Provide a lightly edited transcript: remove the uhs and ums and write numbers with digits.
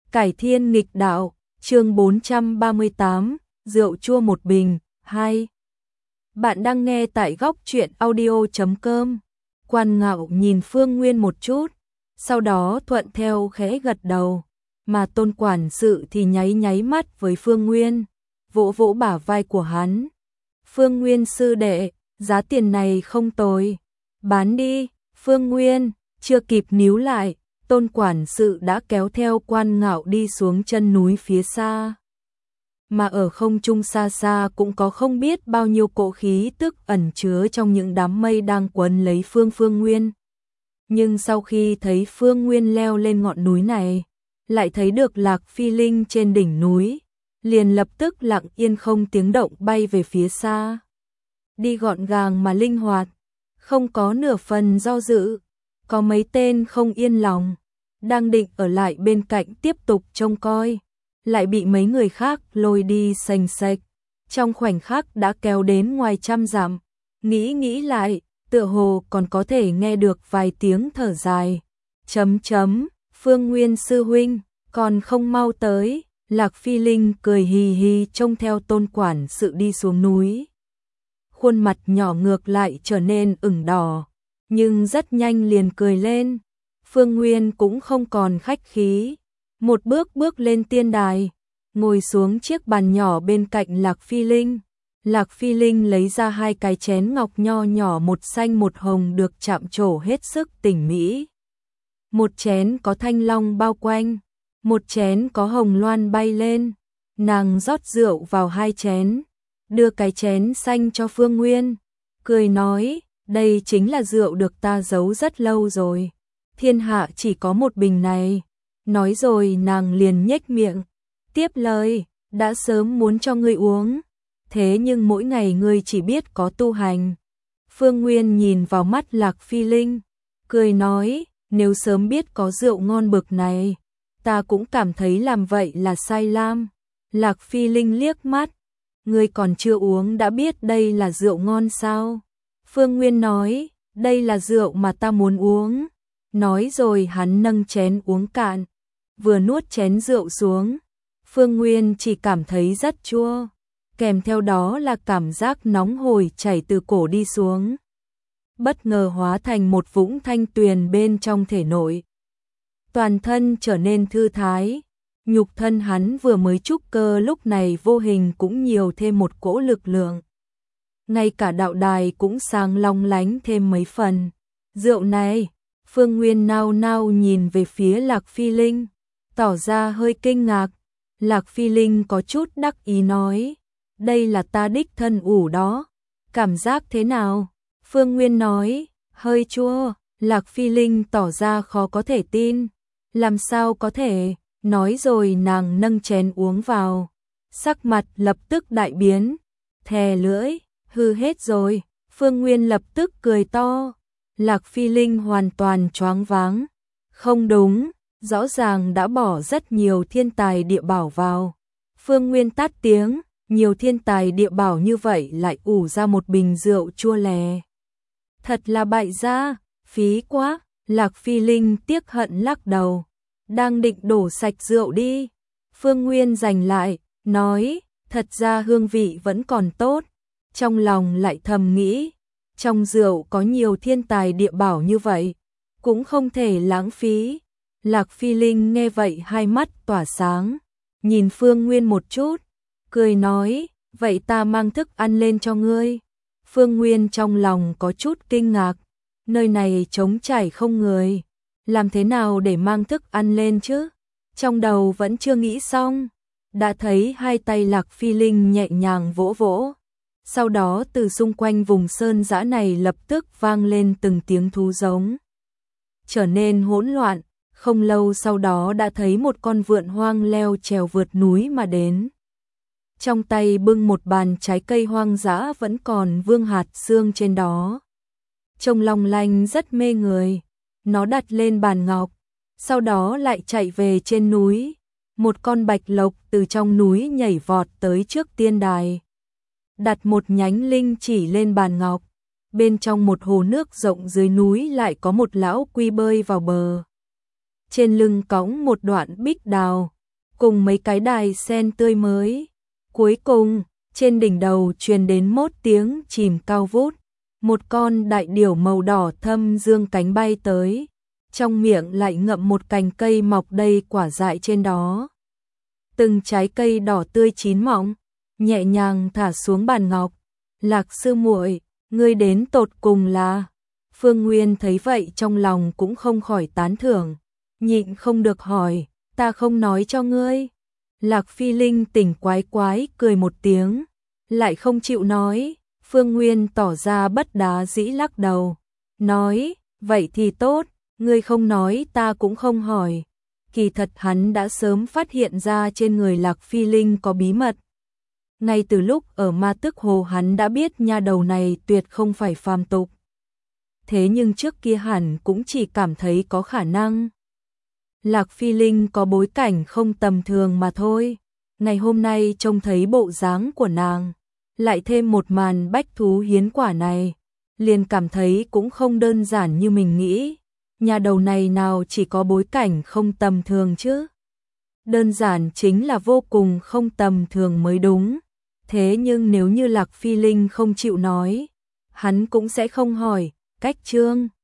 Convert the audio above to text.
Cải thiên nghịch đạo, chương 438, rượu chua một bình, 2. Bạn đang nghe tại góc truyện audio.com. Quan Ngạo nhìn Phương Nguyên một chút, sau đó thuận theo khẽ gật đầu, mà Tôn quản sự thì nháy nháy mắt với Phương Nguyên, vỗ vỗ bả vai của hắn. Phương Nguyên sư đệ, giá tiền này không tồi, bán đi. Phương Nguyên chưa kịp níu lại, Tôn quản sự đã kéo theo Quan Ngạo đi xuống chân núi phía xa. Mà ở không trung xa xa cũng có không biết bao nhiêu cỗ khí tức ẩn chứa trong những đám mây đang quấn lấy Phương Nguyên. Nhưng sau khi thấy Phương Nguyên leo lên ngọn núi này, lại thấy được Lạc Phi Linh trên đỉnh núi, liền lập tức lặng yên không tiếng động bay về phía xa. Đi gọn gàng mà linh hoạt, không có nửa phần do dự. Có mấy tên không yên lòng, đang định ở lại bên cạnh tiếp tục trông coi, lại bị mấy người khác lôi đi xành xạch, trong khoảnh khắc đã kéo đến ngoài trăm dặm. Nghĩ lại, tựa hồ còn có thể nghe được vài tiếng thở dài. Phương Nguyên sư huynh, còn không mau tới. Lạc Phi Linh cười hì hì trông theo Tôn quản sự đi xuống núi. Khuôn mặt nhỏ ngược lại trở nên ửng đỏ, nhưng rất nhanh liền cười lên. Phương Nguyên cũng không còn khách khí, một bước bước lên tiên đài, ngồi xuống chiếc bàn nhỏ bên cạnh Lạc Phi Linh. Lạc Phi Linh lấy ra hai cái chén ngọc nho nhỏ, một xanh một hồng được chạm trổ hết sức tỉ mỉ. Một chén có thanh long bao quanh, một chén có hồng loan bay lên. Nàng rót rượu vào hai chén, đưa cái chén xanh cho Phương Nguyên, cười nói, đây chính là rượu được ta giấu rất lâu rồi, thiên hạ chỉ có một bình này. Nói rồi nàng liền nhếch miệng, tiếp lời, đã sớm muốn cho ngươi uống, thế nhưng mỗi ngày ngươi chỉ biết có tu hành. Phương Nguyên nhìn vào mắt Lạc Phi Linh, cười nói, nếu sớm biết có rượu ngon bực này, ta cũng cảm thấy làm vậy là sai lam. Lạc Phi Linh liếc mắt, ngươi còn chưa uống đã biết đây là rượu ngon sao? Phương Nguyên nói, đây là rượu mà ta muốn uống. Nói rồi hắn nâng chén uống cạn, vừa nuốt chén rượu xuống, Phương Nguyên chỉ cảm thấy rất chua, kèm theo đó là cảm giác nóng hổi chảy từ cổ đi xuống, bất ngờ hóa thành một vũng thanh tuyền bên trong thể nội. Toàn thân trở nên thư thái, nhục thân hắn vừa mới trúc cơ lúc này vô hình cũng nhiều thêm một cỗ lực lượng. Ngay cả đạo đài cũng sáng long lánh thêm mấy phần. Rượu này, Phương Nguyên nao nao nhìn về phía Lạc Phi Linh, tỏ ra hơi kinh ngạc. Lạc Phi Linh có chút đắc ý nói, đây là ta đích thân ủ đó, cảm giác thế nào? Phương Nguyên nói, hơi chua. Lạc Phi Linh tỏ ra khó có thể tin, làm sao có thể? Nói rồi nàng nâng chén uống vào, sắc mặt lập tức đại biến, thè lưỡi, hư hết rồi. Phương Nguyên lập tức cười to. Lạc Phi Linh hoàn toàn choáng váng, không đúng, rõ ràng đã bỏ rất nhiều thiên tài địa bảo vào. Phương Nguyên tát tiếng, nhiều thiên tài địa bảo như vậy lại ủ ra một bình rượu chua lè. Thật là bại gia, phí quá. Lạc Phi Linh tiếc hận lắc đầu, đang định đổ sạch rượu đi. Phương Nguyên giành lại, nói, thật ra hương vị vẫn còn tốt. Trong lòng lại thầm nghĩ, trong rượu có nhiều thiên tài địa bảo như vậy, cũng không thể lãng phí. Lạc Phi Linh nghe vậy hai mắt tỏa sáng, nhìn Phương Nguyên một chút, cười nói, vậy ta mang thức ăn lên cho ngươi. Phương Nguyên trong lòng có chút kinh ngạc, nơi này trống trải không người, làm thế nào để mang thức ăn lên chứ? Trong đầu vẫn chưa nghĩ xong, đã thấy hai tay Lạc Phi Linh nhẹ nhàng vỗ vỗ. Sau đó từ xung quanh vùng sơn dã này lập tức vang lên từng tiếng thú giống, trở nên hỗn loạn. Không lâu sau đó đã thấy một con vượn hoang leo trèo vượt núi mà đến. Trong tay bưng một bàn trái cây hoang dã vẫn còn vương hạt xương trên đó. Trông long lanh rất mê người. Nó đặt lên bàn ngọc, sau đó lại chạy về trên núi. Một con bạch lộc từ trong núi nhảy vọt tới trước tiên đài, đặt một nhánh linh chỉ lên bàn ngọc. Bên trong một hồ nước rộng dưới núi lại có một lão quy bơi vào bờ. Trên lưng cõng một đoạn bích đào, cùng mấy cái đài sen tươi mới. Cuối cùng, trên đỉnh đầu truyền đến một tiếng chìm cao vút, một con đại điểu màu đỏ thâm dương cánh bay tới, trong miệng lại ngậm một cành cây mọc đầy quả dại trên đó. Từng trái cây đỏ tươi chín mọng, nhẹ nhàng thả xuống bàn ngọc. Lạc sư muội, ngươi đến tột cùng là... Phương Nguyên thấy vậy trong lòng cũng không khỏi tán thưởng, nhịn không được hỏi, ta không nói cho ngươi. Lạc Phi Linh tỉnh quái quái cười một tiếng, lại không chịu nói. Phương Nguyên tỏ ra bất đắc dĩ lắc đầu, nói, vậy thì tốt, ngươi không nói ta cũng không hỏi. Kỳ thật hắn đã sớm phát hiện ra trên người Lạc Phi Linh có bí mật. Ngay từ lúc ở Ma Tức Hồ hắn đã biết nha đầu này tuyệt không phải phàm tục. Thế nhưng trước kia hẳn cũng chỉ cảm thấy có khả năng Lạc Phi Linh có bối cảnh không tầm thường mà thôi. Ngày hôm nay trông thấy bộ dáng của nàng, lại thêm một màn bách thú hiến quả này, liền cảm thấy cũng không đơn giản như mình nghĩ. Nhà đầu này nào chỉ có bối cảnh không tầm thường chứ? Đơn giản chính là vô cùng không tầm thường mới đúng. Thế nhưng nếu như Lạc Phi Linh không chịu nói, hắn cũng sẽ không hỏi. Cách chương